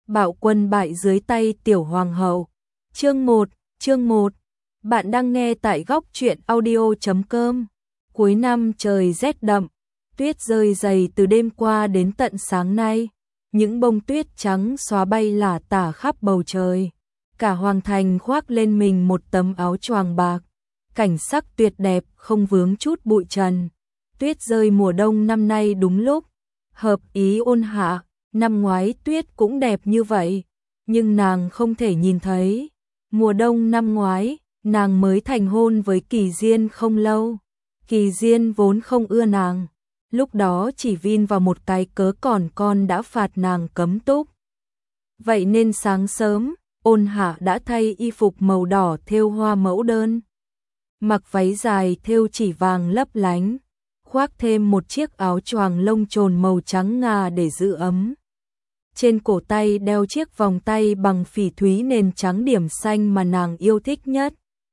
Bạo quân bại dưới tay tiểu hoàng hậu. Chương 1. Bạn đang nghe tại góc truyện audio.com. Cuối năm trời rét đậm, tuyết rơi dày từ đêm qua đến tận sáng nay. Những bông tuyết trắng xóa bay lả tả khắp bầu trời. Cả hoàng thành khoác lên mình một tấm áo choàng bạc. Cảnh sắc tuyệt đẹp không vướng chút bụi trần. Tuyết rơi mùa đông năm nay đúng lúc, hợp ý Ôn Hạ. Năm ngoái tuyết cũng đẹp như vậy, nhưng nàng không thể nhìn thấy. Mùa đông năm ngoái, nàng mới thành hôn với Kỳ Diên không lâu. Kỳ Diên vốn không ưa nàng, lúc đó chỉ vin vào một cái cớ còn con đã phạt nàng cấm túc. Vậy nên sáng sớm, Ôn Hạ đã thay y phục màu đỏ thêu hoa mẫu đơn, mặc váy dài thêu chỉ vàng lấp lánh, khoác thêm một chiếc áo choàng lông trồn màu trắng ngà để giữ ấm. Trên cổ tay đeo chiếc vòng tay bằng phỉ thúy nền trắng điểm xanh mà nàng yêu thích nhất.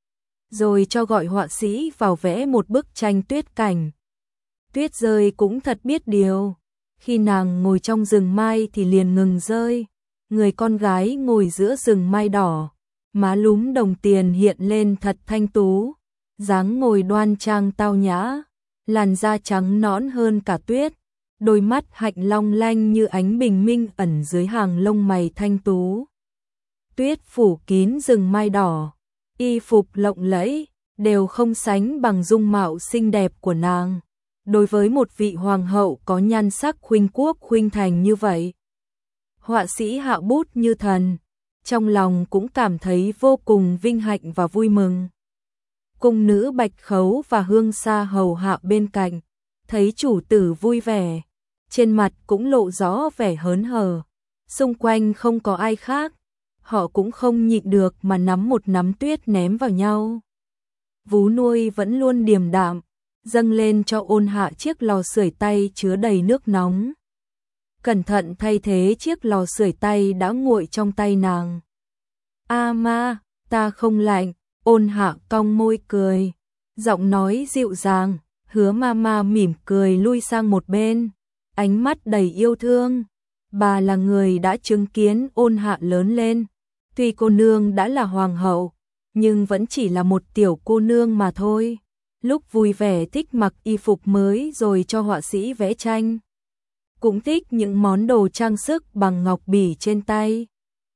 Rồi cho gọi họa sĩ vào vẽ một bức tranh tuyết cảnh. Tuyết rơi cũng thật biết điều. Khi nàng ngồi trong rừng mai thì liền ngừng rơi. Người con gái ngồi giữa rừng mai đỏ, má lúm đồng tiền hiện lên thật thanh tú, dáng ngồi đoan trang tao nhã, làn da trắng nõn hơn cả tuyết. Đôi mắt hạnh long lanh như ánh bình minh ẩn dưới hàng lông mày thanh tú. Tuyết phủ kín rừng mai đỏ, y phục lộng lẫy, đều không sánh bằng dung mạo xinh đẹp của nàng. Đối với một vị hoàng hậu có nhan sắc khuynh quốc khuynh thành như vậy, họa sĩ hạ bút như thần, trong lòng cũng cảm thấy vô cùng vinh hạnh và vui mừng. Cung nữ Bạch Khấu và Hương Sa hầu hạ bên cạnh, thấy chủ tử vui vẻ, trên mặt cũng lộ rõ vẻ hớn hở. Xung quanh không có ai khác, họ cũng không nhịn được mà nắm một nắm tuyết ném vào nhau. Vú nuôi vẫn luôn điềm đạm, dâng lên cho Ôn Hạ chiếc lò sưởi tay chứa đầy nước nóng. Cẩn thận thay thế chiếc lò sưởi tay đã nguội trong tay nàng. "A ma, ta không lạnh." Ôn Hạ cong môi cười, giọng nói dịu dàng. Hứa Mama mỉm cười lui sang một bên, ánh mắt đầy yêu thương. Bà là người đã chứng kiến Ôn Hạ lớn lên. Tuy cô nương đã là hoàng hậu, nhưng vẫn chỉ là một tiểu cô nương mà thôi. Lúc vui vẻ thích mặc y phục mới rồi cho họa sĩ vẽ tranh. Cũng thích những món đồ trang sức bằng ngọc bỉ trên tay.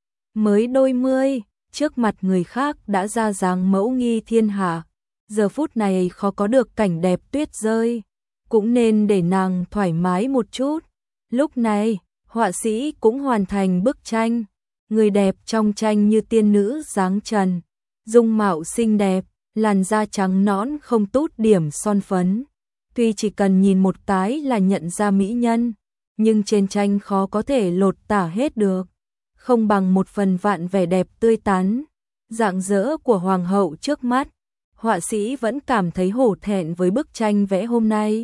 Mới đôi mươi, trước mặt người khác đã ra dáng mẫu nghi thiên hạ. Giờ phút này khó có được cảnh đẹp tuyết rơi, cũng nên để nàng thoải mái một chút. Lúc này, họa sĩ cũng hoàn thành bức tranh. Người đẹp trong tranh như tiên nữ dáng trần, dung mạo xinh đẹp, làn da trắng nõn không tút điểm son phấn. Tuy chỉ cần nhìn một cái là nhận ra mỹ nhân, nhưng trên tranh khó có thể lột tả hết được, không bằng một phần vạn vẻ đẹp tươi tắn, rạng rỡ của hoàng hậu trước mắt. Họa sĩ vẫn cảm thấy hổ thẹn với bức tranh vẽ hôm nay.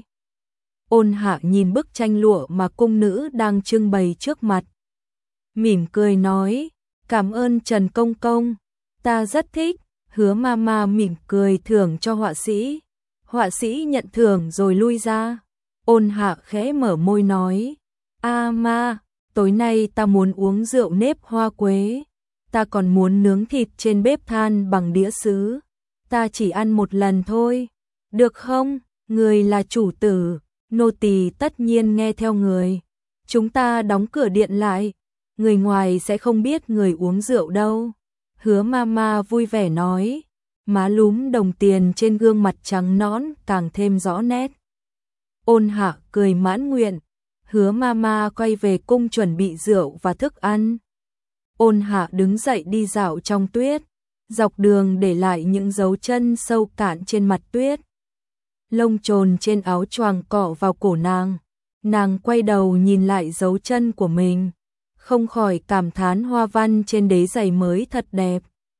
Ôn Hạ nhìn bức tranh lụa mà cung nữ đang trưng bày trước mặt, mỉm cười nói, "Cảm ơn Trần Công Công, ta rất thích." Hứa Mama mỉm cười thưởng cho họa sĩ. Họa sĩ nhận thưởng rồi lui ra. Ôn Hạ khẽ mở môi nói, "A ma, tối nay ta muốn uống rượu nếp hoa quế. Ta còn muốn nướng thịt trên bếp than bằng đĩa sứ. Ta chỉ ăn một lần thôi, được không? Người là chủ tử, nô tỳ tất nhiên nghe theo người. Chúng ta đóng cửa điện lại, người ngoài sẽ không biết người uống rượu đâu." Hứa Mama vui vẻ nói, má lúm đồng tiền trên gương mặt trắng nõn càng thêm rõ nét. Ôn Hạ cười mãn nguyện. Hứa Mama quay về cung chuẩn bị rượu và thức ăn. Ôn Hạ đứng dậy đi dạo trong tuyết, dọc đường để lại những dấu chân sâu cạn trên mặt tuyết. Lông trồn trên áo choàng cọ vào cổ nàng. Nàng quay đầu nhìn lại dấu chân của mình, không khỏi cảm thán hoa văn trên đế giày mới thật đẹp.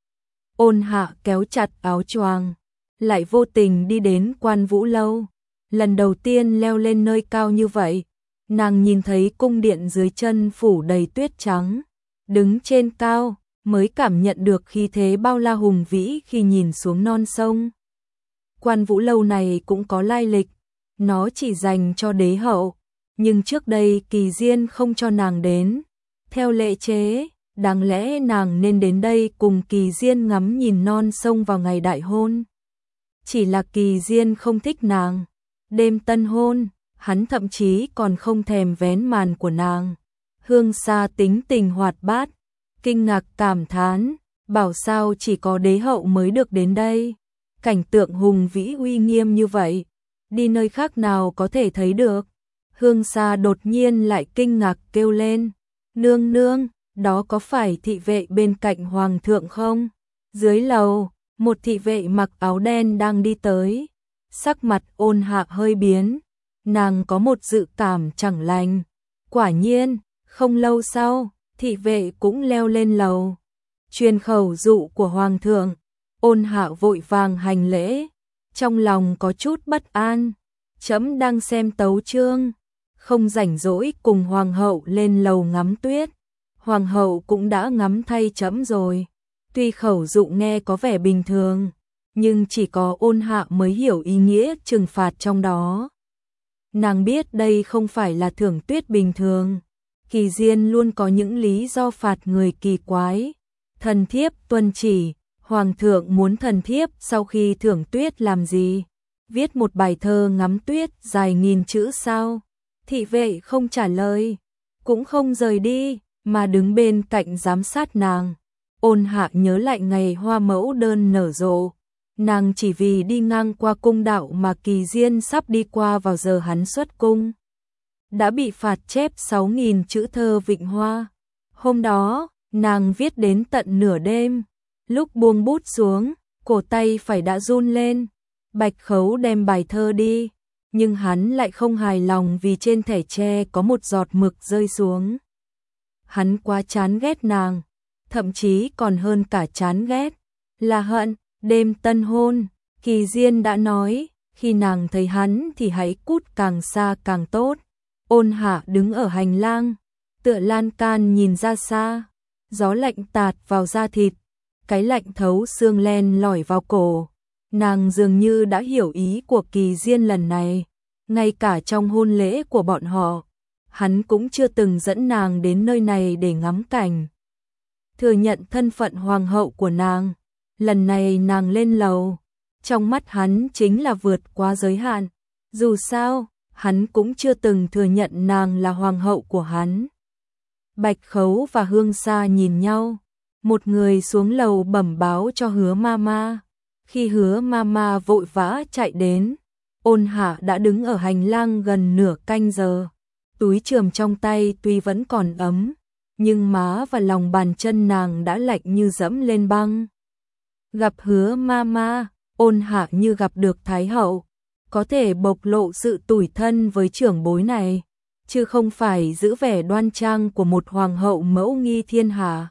Ôn Hạ kéo chặt áo choàng, lại vô tình đi đến Quan Vũ Lâu. Lần đầu tiên leo lên nơi cao như vậy, nàng nhìn thấy cung điện dưới chân phủ đầy tuyết trắng. Đứng trên cao, mới cảm nhận được khí thế bao la hùng vĩ khi nhìn xuống non sông. Quan Vũ Lâu này cũng có lai lịch, nó chỉ dành cho đế hậu, nhưng trước đây Kỳ Diên không cho nàng đến, Theo lệ chế, đáng lẽ nàng nên đến đây cùng Kỳ Diên ngắm nhìn non sông vào ngày đại hôn. Chỉ là Kỳ Diên không thích nàng. Đêm tân hôn, hắn thậm chí còn không thèm vén màn của nàng. Hương Sa tính tình hoạt bát, kinh ngạc cảm thán, bảo sao chỉ có đế hậu mới được đến đây. Cảnh tượng hùng vĩ uy nghiêm như vậy, đi nơi khác nào có thể thấy được. Hương Sa đột nhiên lại kinh ngạc kêu lên, nương nương, đó có phải thị vệ bên cạnh hoàng thượng không? Dưới lầu, một thị vệ mặc áo đen đang đi tới, sắc mặt Ôn Hạ hơi biến, nàng có một dự cảm chẳng lành. Quả nhiên, không lâu sau, thị vệ cũng leo lên lầu. Truyền khẩu dụ của hoàng thượng. Ôn Hạ vội vàng hành lễ, trong lòng có chút bất an. Trẫm đang xem tấu chương, không rảnh rỗi cùng hoàng hậu lên lầu ngắm tuyết. Hoàng hậu cũng đã ngắm thay trẫm rồi. Tuy khẩu dụ nghe có vẻ bình thường, nhưng chỉ có Ôn Hạ mới hiểu ý nghĩa trừng phạt trong đó. Nàng biết đây không phải là thưởng tuyết bình thường. Kỳ Diên luôn có những lý do phạt người kỳ quái. Thần thiếp tuân chỉ, hoàng thượng muốn thần thiếp sau khi thưởng tuyết làm gì? Viết một bài thơ ngắm tuyết dài nghìn chữ sao? Thị vệ không trả lời, cũng không rời đi, mà đứng bên cạnh giám sát nàng. Ôn Hạ nhớ lại ngày hoa mẫu đơn nở rộ. Nàng chỉ vì đi ngang qua cung đạo mà Kỳ Diên sắp đi qua vào giờ hắn xuất cung, đã bị phạt chép 6.000 chữ thơ Vịnh Hoa. Hôm đó, nàng viết đến tận nửa đêm, lúc buông bút xuống, cổ tay phải đã run lên. Bạch Khấu đem bài thơ đi, nhưng hắn lại không hài lòng vì trên thẻ tre có một giọt mực rơi xuống. Hắn quá chán ghét nàng, thậm chí còn hơn cả chán ghét, là hận. Đêm tân hôn, Kỳ Diên đã nói, khi nàng thấy hắn thì hãy cút càng xa càng tốt. Ôn Hạ đứng ở hành lang, tựa lan can nhìn ra xa, gió lạnh tạt vào da thịt, cái lạnh thấu xương len lỏi vào cổ. Nàng dường như đã hiểu ý của Kỳ Diên lần này, ngay cả trong hôn lễ của bọn họ, hắn cũng chưa từng dẫn nàng đến nơi này để ngắm cảnh. Thừa nhận thân phận hoàng hậu của nàng, lần này nàng lên lầu, trong mắt hắn chính là vượt quá giới hạn. Dù sao, hắn cũng chưa từng thừa nhận nàng là hoàng hậu của hắn. Bạch Khấu và Hương Sa nhìn nhau, một người xuống lầu bẩm báo cho Hứa Mama. Khi Hứa Mama vội vã chạy đến, Ôn Hạ đã đứng ở hành lang gần nửa canh giờ. Túi chườm trong tay tuy vẫn còn ấm, nhưng má và lòng bàn chân nàng đã lạnh như dẫm lên băng. Gặp Hứa Mama, Ôn Hạ như gặp được Thái hậu, có thể bộc lộ sự tủi thân với trưởng bối này, chứ không phải giữ vẻ đoan trang của một hoàng hậu mẫu nghi thiên hạ.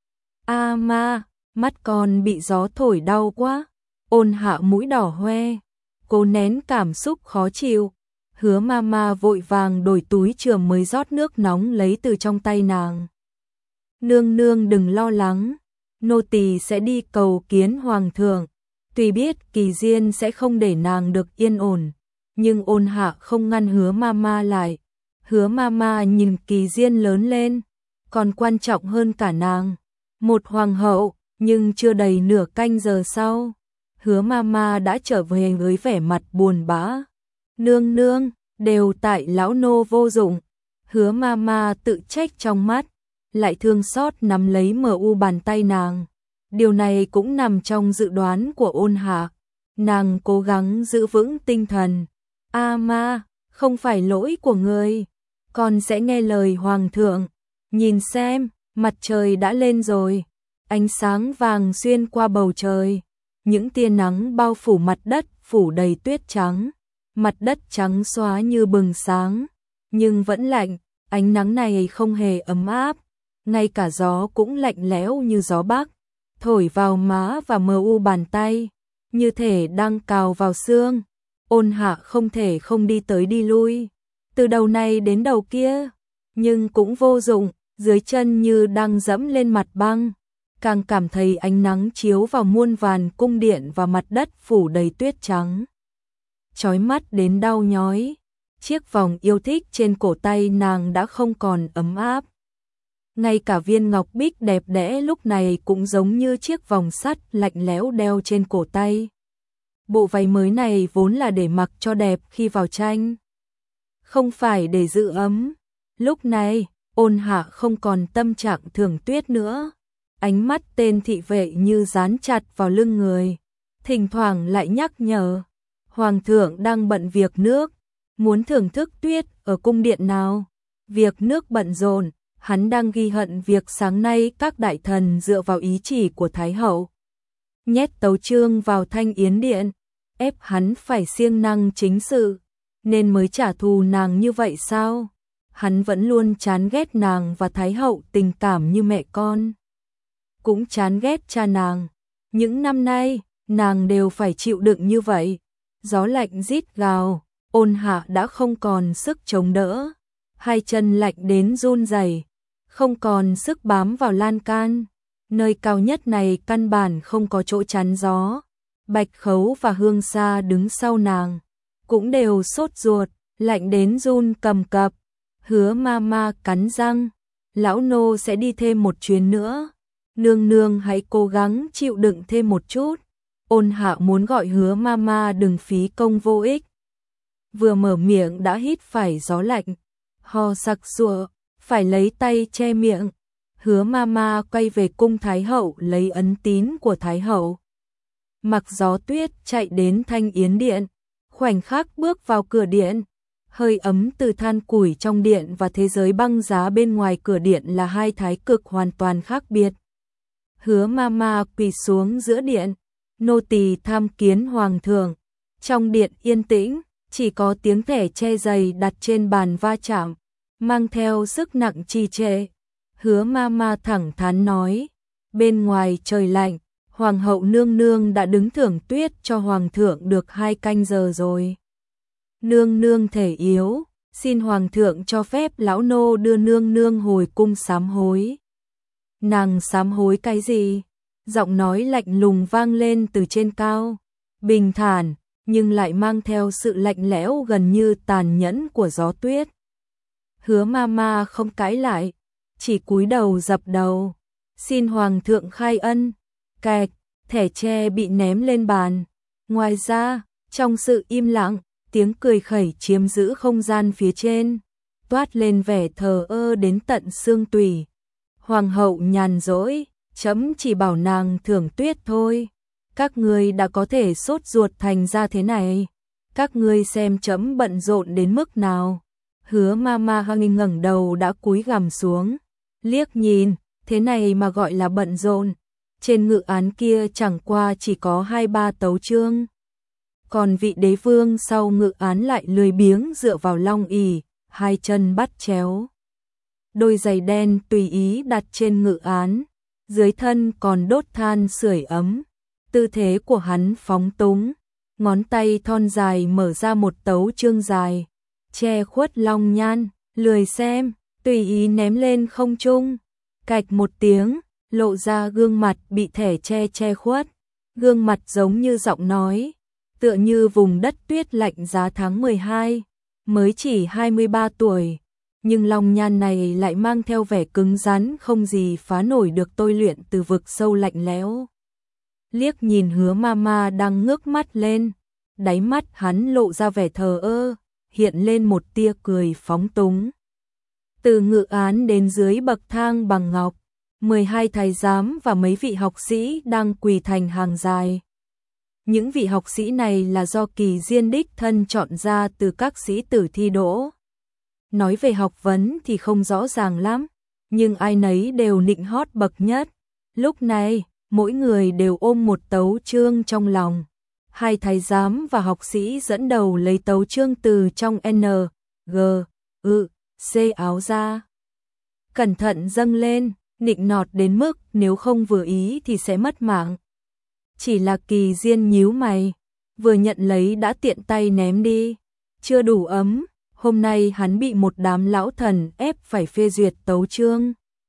A ma, mắt con bị gió thổi đau quá. Ôn Hạ mũi đỏ hoe, cố nén cảm xúc khó chịu. Hứa Mama vội vàng đổi túi chườm mới rót nước nóng lấy từ trong tay nàng. Nương nương đừng lo lắng, nô tỳ sẽ đi cầu kiến hoàng thượng. Tuy biết Kỳ Diên sẽ không để nàng được yên ổn, nhưng Ôn Hạ không ngăn Hứa Mama lại. Hứa Mama nhìn Kỳ Diên lớn lên, còn quan trọng hơn cả nàng, một hoàng hậu. Nhưng chưa đầy nửa canh giờ sau, Hứa Mama đã trở về với vẻ mặt buồn bã. Nương nương, đều tại lão nô vô dụng. Hứa Mama tự trách trong mắt, lại thương xót nắm lấy MU bàn tay nàng. Điều này cũng nằm trong dự đoán của Ôn Hạ. Nàng cố gắng giữ vững tinh thần. A ma, không phải lỗi của người, con sẽ nghe lời hoàng thượng. Nhìn xem, mặt trời đã lên rồi, ánh sáng vàng xuyên qua bầu trời, những tia nắng bao phủ mặt đất, phủ đầy tuyết trắng. Mặt đất trắng xóa như bừng sáng, nhưng vẫn lạnh, ánh nắng này không hề ấm áp, ngay cả gió cũng lạnh lẽo như gió bắc, thổi vào má và MU bàn tay, như thể đang cào vào xương. Ôn Hạ không thể không đi tới đi lui, từ đầu này đến đầu kia, nhưng cũng vô dụng, dưới chân như đang dẫm lên mặt băng, càng cảm thấy ánh nắng chiếu vào muôn vàn cung điện và mặt đất phủ đầy tuyết trắng. Chói mắt đến đau nhói, chiếc vòng yêu thích trên cổ tay nàng đã không còn ấm áp. Ngay cả viên ngọc bích đẹp đẽ lúc này cũng giống như chiếc vòng sắt lạnh lẽo đeo trên cổ tay. Bộ váy mới này vốn là để mặc cho đẹp khi vào tranh, không phải để giữ ấm. Lúc này, Ôn Hạ không còn tâm trạng Thường Tuyết nữa. Ánh mắt tên thị vệ như dán chặt vào lưng người, thỉnh thoảng lại nhắc nhở. Hoàng thượng đang bận việc nước, muốn thưởng thức tuyết ở cung điện nào. Việc nước bận rộn, hắn đang ghi hận việc sáng nay các đại thần dựa vào ý chỉ của Thái hậu nhét tấu chương vào Thanh Yến Điện, ép hắn phải siêng năng chính sự, nên mới trả thù nàng như vậy sao? Hắn vẫn luôn chán ghét nàng và Thái hậu tình cảm như mẹ con. Cũng chán ghét cha nàng. Những năm nay, nàng đều phải chịu đựng như vậy. Gió lạnh rít gào, Ôn Hạ đã không còn sức chống đỡ. Hai chân lạnh đến run rẩy, không còn sức bám vào lan can. Nơi cao nhất này căn bản không có chỗ chắn gió. Bạch Khấu và Hương Sa đứng sau nàng, cũng đều sốt ruột, lạnh đến run cầm cập. Hứa Mama cắn răng, lão nô sẽ đi thêm một chuyến nữa. Nương nương hãy cố gắng chịu đựng thêm một chút. Ôn Hạ muốn gọi Hứa Mama đừng phí công vô ích. Vừa mở miệng đã hít phải gió lạnh, ho sặc sụa, phải lấy tay che miệng. Hứa Mama quay về cung Thái hậu lấy ấn tín của Thái hậu. Mặc Gió Tuyết chạy đến Thanh Yến Điện, khoảnh khắc bước vào cửa điện. Hơi ấm từ than củi trong điện và thế giới băng giá bên ngoài cửa điện là hai thái cực hoàn toàn khác biệt. Hứa Mama quỳ xuống giữa điện, nô tỳ tham kiến hoàng thượng. Trong điện yên tĩnh, chỉ có tiếng thẻ che giày đặt trên bàn va chạm, mang theo sức nặng trì trệ. Hứa Mama thẳng thắn nói, bên ngoài trời lạnh, hoàng hậu nương nương đã đứng thưởng tuyết cho hoàng thượng được 2 canh giờ rồi. Nương nương thể yếu, xin hoàng thượng cho phép lão nô đưa nương nương hồi cung sám hối. Nàng sám hối cái gì? Giọng nói lạnh lùng vang lên từ trên cao, bình thản, nhưng lại mang theo sự lạnh lẽo gần như tàn nhẫn của gió tuyết. Hứa Mama không cãi lại, chỉ cúi đầu dập đầu, xin hoàng thượng khai ân. Kẹt, thẻ tre bị ném lên bàn. Ngoài ra, trong sự im lặng, tiếng cười khẩy chiếm giữ không gian phía trên, toát lên vẻ thờ ơ đến tận xương tủy. Hoàng hậu nhàn rỗi, chấm chỉ bảo nàng thưởng tuyết thôi. Các ngươi đã có thể sốt ruột thành ra thế này. Các ngươi xem chấm bận rộn đến mức nào. Hứa Mama hăng ngẩng đầu đã cúi gằm xuống, liếc nhìn, thế này mà gọi là bận rộn. Trên ngự án kia chẳng qua chỉ có 2-3 tấu chương. Còn vị đế vương sau ngự án lại lười biếng dựa vào long ỷ, hai chân bắt chéo. Đôi giày đen tùy ý đặt trên ngự án, dưới thân còn đốt than sưởi ấm. Tư thế của hắn phóng túng, ngón tay thon dài mở ra một tấu chương dài, che khuất long nhan, lười xem, tùy ý ném lên không trung. Cạch một tiếng, lộ ra gương mặt bị thẻ che khuất. Gương mặt giống như giọng nói, tựa như vùng đất tuyết lạnh giá tháng 12, mới chỉ 23 tuổi, nhưng lòng nhan này lại mang theo vẻ cứng rắn không gì phá nổi được tôi luyện từ vực sâu lạnh lẽo. Liếc nhìn Hứa Mama đang ngước mắt lên, đáy mắt hắn lộ ra vẻ thờ ơ, hiện lên một tia cười phóng túng. Từ ngự án đến dưới bậc thang bằng ngọc, 12 thái giám và mấy vị học sĩ đang quỳ thành hàng dài. Những vị học sĩ này là do Kỳ Diên đích thân chọn ra từ các sĩ tử thi đỗ. Nói về học vấn thì không rõ ràng lắm, nhưng ai nấy đều nịnh hót bậc nhất. Lúc này, mỗi người đều ôm một tấu chương trong lòng. Hai thái giám và học sĩ dẫn đầu lấy tấu chương từ trong N, G, Ư, C áo ra. Cẩn thận dâng lên, nịnh nọt đến mức nếu không vừa ý thì sẽ mất mạng. Chỉ là Kỳ Diên nhíu mày, vừa nhận lấy đã tiện tay ném đi. Chưa đủ ấm, hôm nay hắn bị một đám lão thần ép phải phê duyệt tấu chương.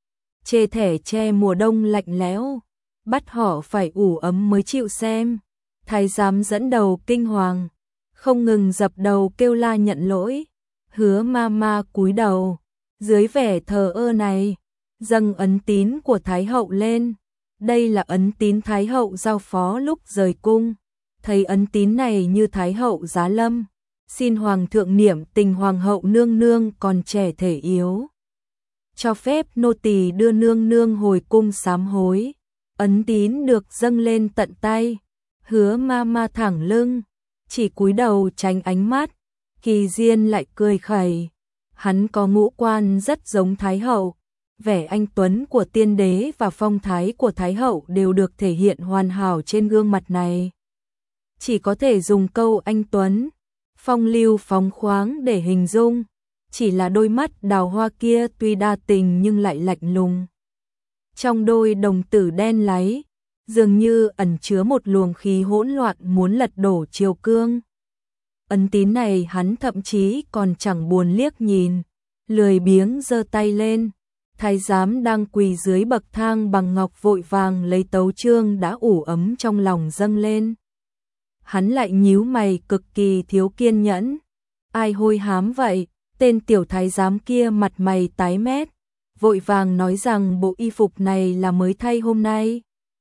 Chê thẻ che mùa đông lạnh lẽo, bắt họ phải ủ ấm mới chịu xem. Thái giám dẫn đầu kinh hoàng, không ngừng dập đầu kêu la nhận lỗi. Hứa Mama cúi đầu, dưới vẻ thờ ơ này, dâng ấn tín của Thái hậu lên. Đây là ấn tín Thái hậu giao phó lúc rời cung. Thấy ấn tín này như Thái hậu giá lâm, xin Hoàng thượng niệm tình Hoàng hậu nương nương còn trẻ thể yếu, cho phép nô tỳ đưa nương nương hồi cung sám hối. Ấn tín được dâng lên tận tay, Hứa ma thẳng lưng, chỉ cúi đầu tránh ánh mắt. Kỳ Diên lại cười khẩy, hắn có ngũ quan rất giống Thái hậu, vẻ anh tuấn của tiên đế và phong thái của Thái hậu đều được thể hiện hoàn hảo trên gương mặt này. Chỉ có thể dùng câu anh tuấn, phong lưu phóng khoáng để hình dung, chỉ là đôi mắt đào hoa kia tuy đa tình nhưng lại lạnh lùng. Trong đôi đồng tử đen láy, dường như ẩn chứa một luồng khí hỗn loạn muốn lật đổ triều cương. Ấn tín này hắn thậm chí còn chẳng buồn liếc nhìn, lười biếng giơ tay lên. Thái giám đang quỳ dưới bậc thang bằng ngọc vội vàng lấy tấu chương đã ủ ấm trong lòng dâng lên. Hắn lại nhíu mày cực kỳ thiếu kiên nhẫn. Ai hôi hám vậy? Tên tiểu thái giám kia mặt mày tái mét, vội vàng nói rằng bộ y phục này là mới thay hôm nay.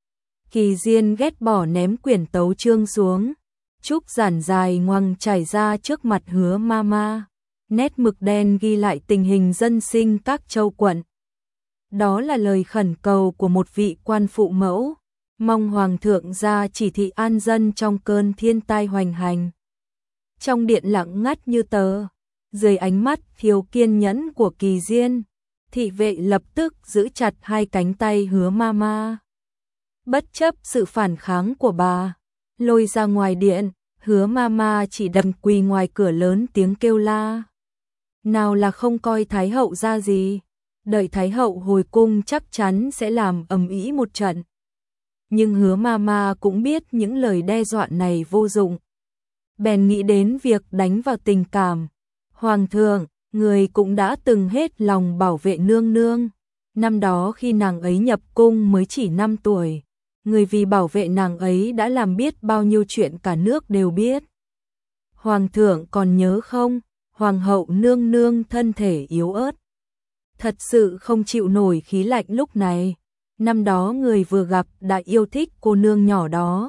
Kỳ Diên ghét bỏ ném quyển tấu chương xuống, trúc giản dài ngoằng trải ra trước mặt Hứa ma. Nét mực đen ghi lại tình hình dân sinh các châu quận. Đó là lời khẩn cầu của một vị quan phụ mẫu, mong Hoàng thượng ra chỉ thị an dân trong cơn thiên tai hoành hành. Trong điện lặng ngắt như tờ, dưới ánh mắt thiếu kiên nhẫn của Kỳ Diên, thị vệ lập tức giữ chặt hai cánh tay Hứa ma. Bất chấp sự phản kháng của bà, lôi ra ngoài điện, Hứa ma chỉ đành quỳ ngoài cửa lớn tiếng kêu la. Nào là không coi Thái hậu ra gì, đợi Thái hậu hồi cung chắc chắn sẽ làm ầm ĩ một trận. Nhưng Hứa ma cũng biết những lời đe dọa này vô dụng. Bèn nghĩ đến việc đánh vào tình cảm. Hoàng thượng, người cũng đã từng hết lòng bảo vệ nương nương. Năm đó khi nàng ấy nhập cung mới chỉ 5 tuổi, người vì bảo vệ nàng ấy đã làm biết bao nhiêu chuyện cả nước đều biết. Hoàng thượng còn nhớ không? Hoàng hậu nương nương thân thể yếu ớt, thật sự không chịu nổi khí lạnh lúc này. Năm đó người vừa gặp đã yêu thích cô nương nhỏ đó.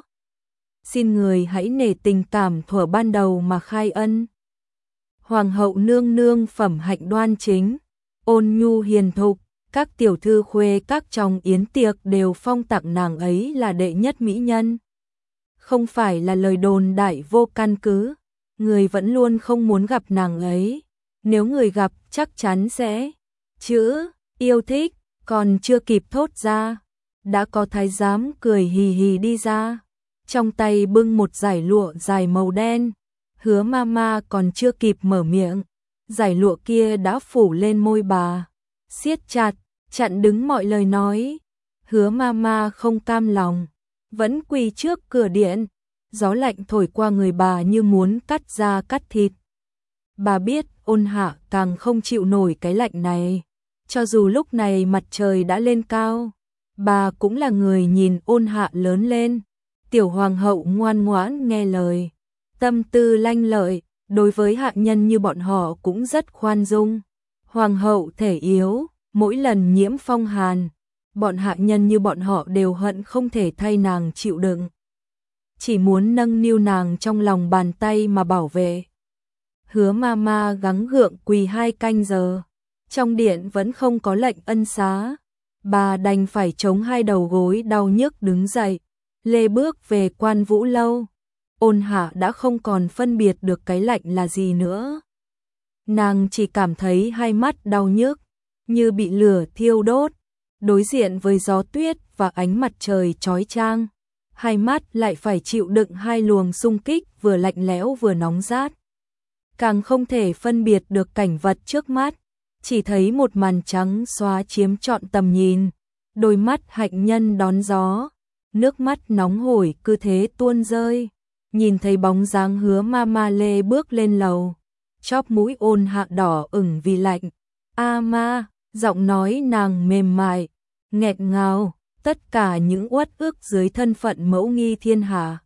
Xin người hãy nể tình cảm thuở ban đầu mà khai ân. Hoàng hậu nương nương phẩm hạnh đoan chính, ôn nhu hiền thục, các tiểu thư khuê các trong yến tiệc đều phong tặng nàng ấy là đệ nhất mỹ nhân. Không phải là lời đồn đại vô căn cứ, người vẫn luôn không muốn gặp nàng ấy. Nếu người gặp chắc chắn sẽ chữ yêu thích, còn chưa kịp thốt ra, đã có thái giám cười hì hì đi ra, trong tay bưng một dải lụa dài màu đen. Hứa ma còn chưa kịp mở miệng, dải lụa kia đã phủ lên môi bà, siết chặt, chặn đứng mọi lời nói. Hứa ma không cam lòng, vẫn quỳ trước cửa điện, gió lạnh thổi qua người bà như muốn cắt da cắt thịt. Bà biết Ôn Hạ càng không chịu nổi cái lạnh này, cho dù lúc này mặt trời đã lên cao, bà cũng là người nhìn Ôn Hạ lớn lên. Tiểu hoàng hậu ngoan ngoãn nghe lời, tâm tư lanh lợi, đối với hạ nhân như bọn họ cũng rất khoan dung. Hoàng hậu thể yếu, mỗi lần nhiễm phong hàn, bọn hạ nhân như bọn họ đều hận không thể thay nàng chịu đựng, chỉ muốn nâng niu nàng trong lòng bàn tay mà bảo vệ. Hứa ma gắng gượng quỳ 2 canh giờ, trong điện vẫn không có lệnh ân xá, bà đành phải chống 2 đầu gối đau nhức đứng dậy, lê bước về Quan Vũ lâu. Ôn Hạ đã không còn phân biệt được cái lạnh là gì nữa. Nàng chỉ cảm thấy hai mắt đau nhức, như bị lửa thiêu đốt, đối diện với gió tuyết và ánh mặt trời chói chang, hai mắt lại phải chịu đựng 2 luồng xung kích vừa lạnh lẽo vừa nóng rát. Càng không thể phân biệt được cảnh vật trước mắt, chỉ thấy một màn trắng xóa chiếm trọn tầm nhìn, đôi mắt hạnh nhân đón gió, nước mắt nóng hổi cứ thế tuôn rơi. Nhìn thấy bóng dáng Hứa ma lê bước lên lầu, chóp mũi Ôn Hạ đỏ ửng vì lạnh. A ma, giọng nói nàng mềm mại, nghẹt ngào, tất cả những uất ức dưới thân phận mẫu nghi thiên hạ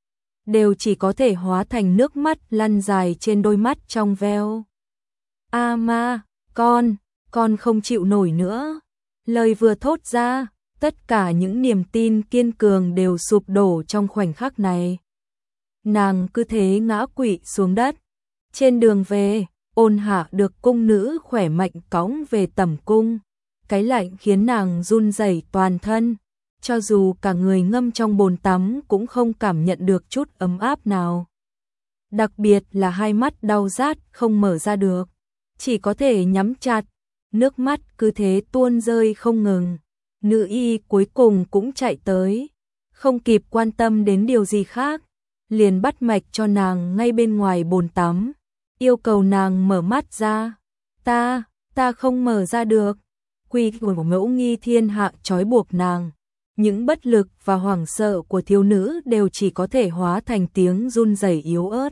đều chỉ có thể hóa thành nước mắt lăn dài trên đôi mắt trong veo. A ma, con không chịu nổi nữa. Lời vừa thốt ra, tất cả những niềm tin kiên cường đều sụp đổ trong khoảnh khắc này. Nàng cứ thế ngã quỵ xuống đất. Trên đường về, Ôn Hạ được cung nữ khỏe mạnh cõng về tẩm cung. Cái lạnh khiến nàng run rẩy toàn thân, cho dù cả người ngâm trong bồn tắm cũng không cảm nhận được chút ấm áp nào. Đặc biệt là hai mắt đau rát không mở ra được, chỉ có thể nhắm chặt, nước mắt cứ thế tuôn rơi không ngừng. Nữ y cuối cùng cũng chạy tới, không kịp quan tâm đến điều gì khác, liền bắt mạch cho nàng ngay bên ngoài bồn tắm, yêu cầu nàng mở mắt ra. Ta không mở ra được. Quy của Mẫu Nghi Thiên Hạ trói buộc nàng. Những bất lực và hoảng sợ của thiếu nữ đều chỉ có thể hóa thành tiếng run rẩy yếu ớt.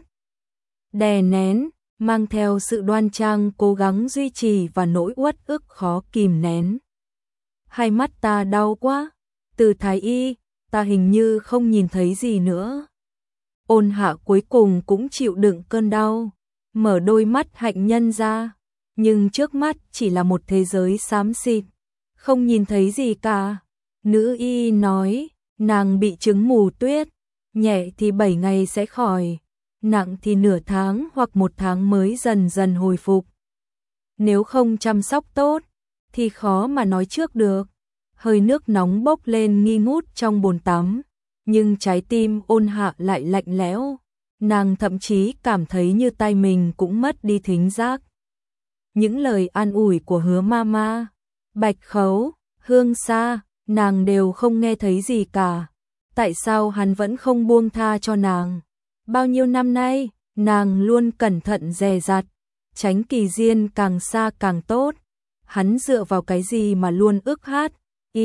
Đè nén, mang theo sự đoan trang cố gắng duy trì và nỗi uất ức khó kìm nén. Hai mắt ta đau quá, từ thái y, ta hình như không nhìn thấy gì nữa. Ôn Hạ cuối cùng cũng chịu đựng cơn đau, mở đôi mắt hạnh nhân ra, nhưng trước mắt chỉ là một thế giới xám xịt, không nhìn thấy gì cả. Nữ y nói, nàng bị chứng mù tuyết, nhẹ thì 7 ngày sẽ khỏi, nặng thì nửa tháng hoặc 1 tháng mới dần dần hồi phục. Nếu không chăm sóc tốt, thì khó mà nói trước được. Hơi nước nóng bốc lên nghi ngút trong bồn tắm, nhưng trái tim Ôn Hạ lại lạnh lẽo. Nàng thậm chí cảm thấy như tai mình cũng mất đi thính giác. Những lời an ủi của Hứa Mama, Bạch Khấu, Hương Sa, nàng đều không nghe thấy gì cả. Tại sao hắn vẫn không buông tha cho nàng? Bao nhiêu năm nay, nàng luôn cẩn thận dè dặt, tránh Kỳ Diên càng xa càng tốt. Hắn dựa vào cái gì mà luôn ức hát,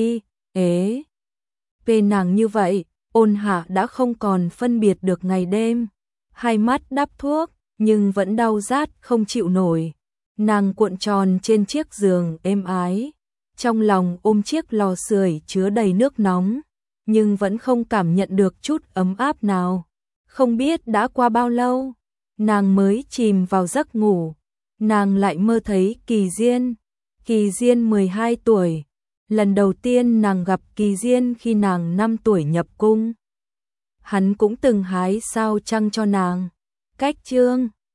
về nàng như vậy? Ôn Hạ đã không còn phân biệt được ngày đêm. Hai mắt đắp thuốc, nhưng vẫn đau rát không chịu nổi. Nàng cuộn tròn trên chiếc giường êm ái, trong lòng ôm chiếc lò sưởi chứa đầy nước nóng, nhưng vẫn không cảm nhận được chút ấm áp nào. Không biết đã qua bao lâu, nàng mới chìm vào giấc ngủ. Nàng lại mơ thấy Kỳ Diên. Kỳ Diên 12 tuổi. Lần đầu tiên nàng gặp Kỳ Diên khi nàng 5 tuổi nhập cung. Hắn cũng từng hái sao trăng cho nàng. Cách chương